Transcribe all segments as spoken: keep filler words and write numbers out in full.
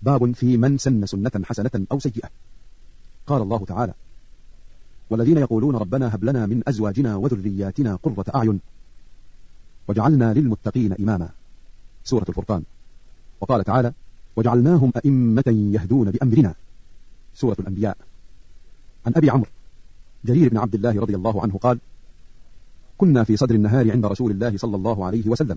باب في من سن سنة حسنة أو سيئة. قال الله تعالى: والذين يقولون ربنا هب لنا من أزواجنا وذرياتنا قرة أعين وجعلنا للمتقين إماما. سورة الفرقان. وقال تعالى: وجعلناهم أئمة يهدون بأمرنا. سورة الأنبياء. عن أبي عمرو جرير بن عبد الله رضي الله عنه قال: كنا في صدر النهار عند رسول الله صلى الله عليه وسلم،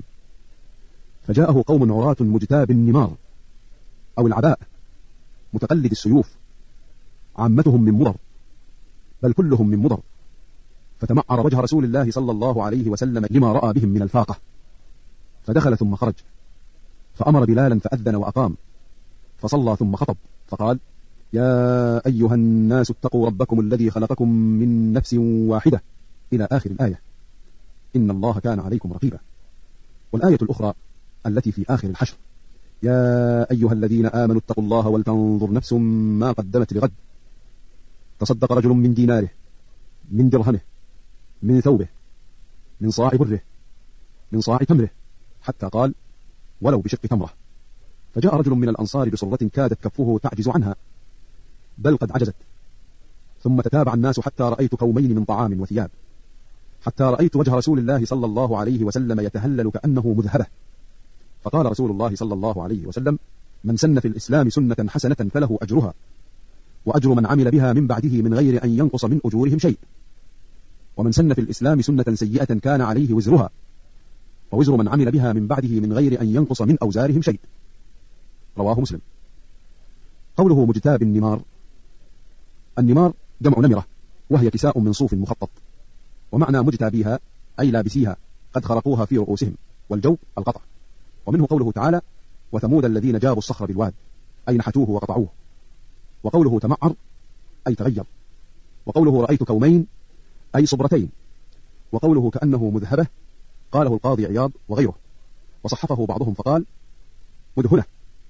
فجاءه قوم عراة مجتاب النمار أو العباء متقلد السيوف، عامتهم من مضر بل كلهم من مضر، فتمعر وجه رسول الله صلى الله عليه وسلم لما رأى بهم من الفاقة، فدخل ثم خرج، فأمر بلالا فأذن وأقام، فصلى ثم خطب فقال: يا أيها الناس اتقوا ربكم الذي خلقكم من نفس واحدة إلى آخر الآية، إن الله كان عليكم رقيبا. والآية الأخرى التي في آخر الحشر: يا أيها الذين آمنوا اتقوا الله ولتنظر نفس ما قدمت لغد. تصدق رجل من ديناره، من درهمه، من ثوبه، من صاع بره، من صاع تمره، حتى قال: ولو بشق تمرة. فجاء رجل من الأنصار بصرة كادت كفه تعجز عنها، بل قد عجزت، ثم تتابع الناس حتى رأيت كومين من طعام وثياب، حتى رأيت وجه رسول الله صلى الله عليه وسلم يتهلل كأنه مذهبة. فقال رسول الله صلى الله عليه وسلم: من سن في الإسلام سنة حسنة فله أجرها، وأجر من عمل بها من بعده من غير أن ينقص من أجورهم شيء، ومن سن في الإسلام سنة سيئة كان عليه وزرها، ووزر من عمل بها من بعده من غير أن ينقص من أوزارهم شيء. رواه مسلم. قوله مجتاب النمار: النمار جمع نمرة، وهي كساء من صوف مخطط، ومعنى مجتابيها أي لابسيها قد خرقوها في رؤوسهم، والجوب القطع. ومنه قوله تعالى: وثمود الذين جابوا الصخر بالواد أي نحتوه وقطعوه. وقوله تمعر أي تغير. وقوله رأيت كومين أي صبرتين. وقوله كأنه مذهبة قاله القاضي عياض وغيره، وصحفه بعضهم فقال: مدهنة.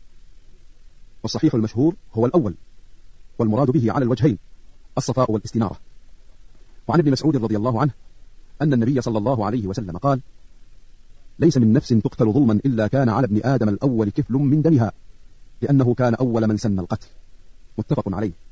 والصحيح المشهور هو الأول، والمراد به على الوجهين الصفاء والاستنارة. وعن ابن مسعود رضي الله عنه أن النبي صلى الله عليه وسلم قال: ليس من نفس تقتل ظلما إلا كان على ابن آدم الأول كفل من دمها، لأنه كان أول من سن القتل. متفق عليه.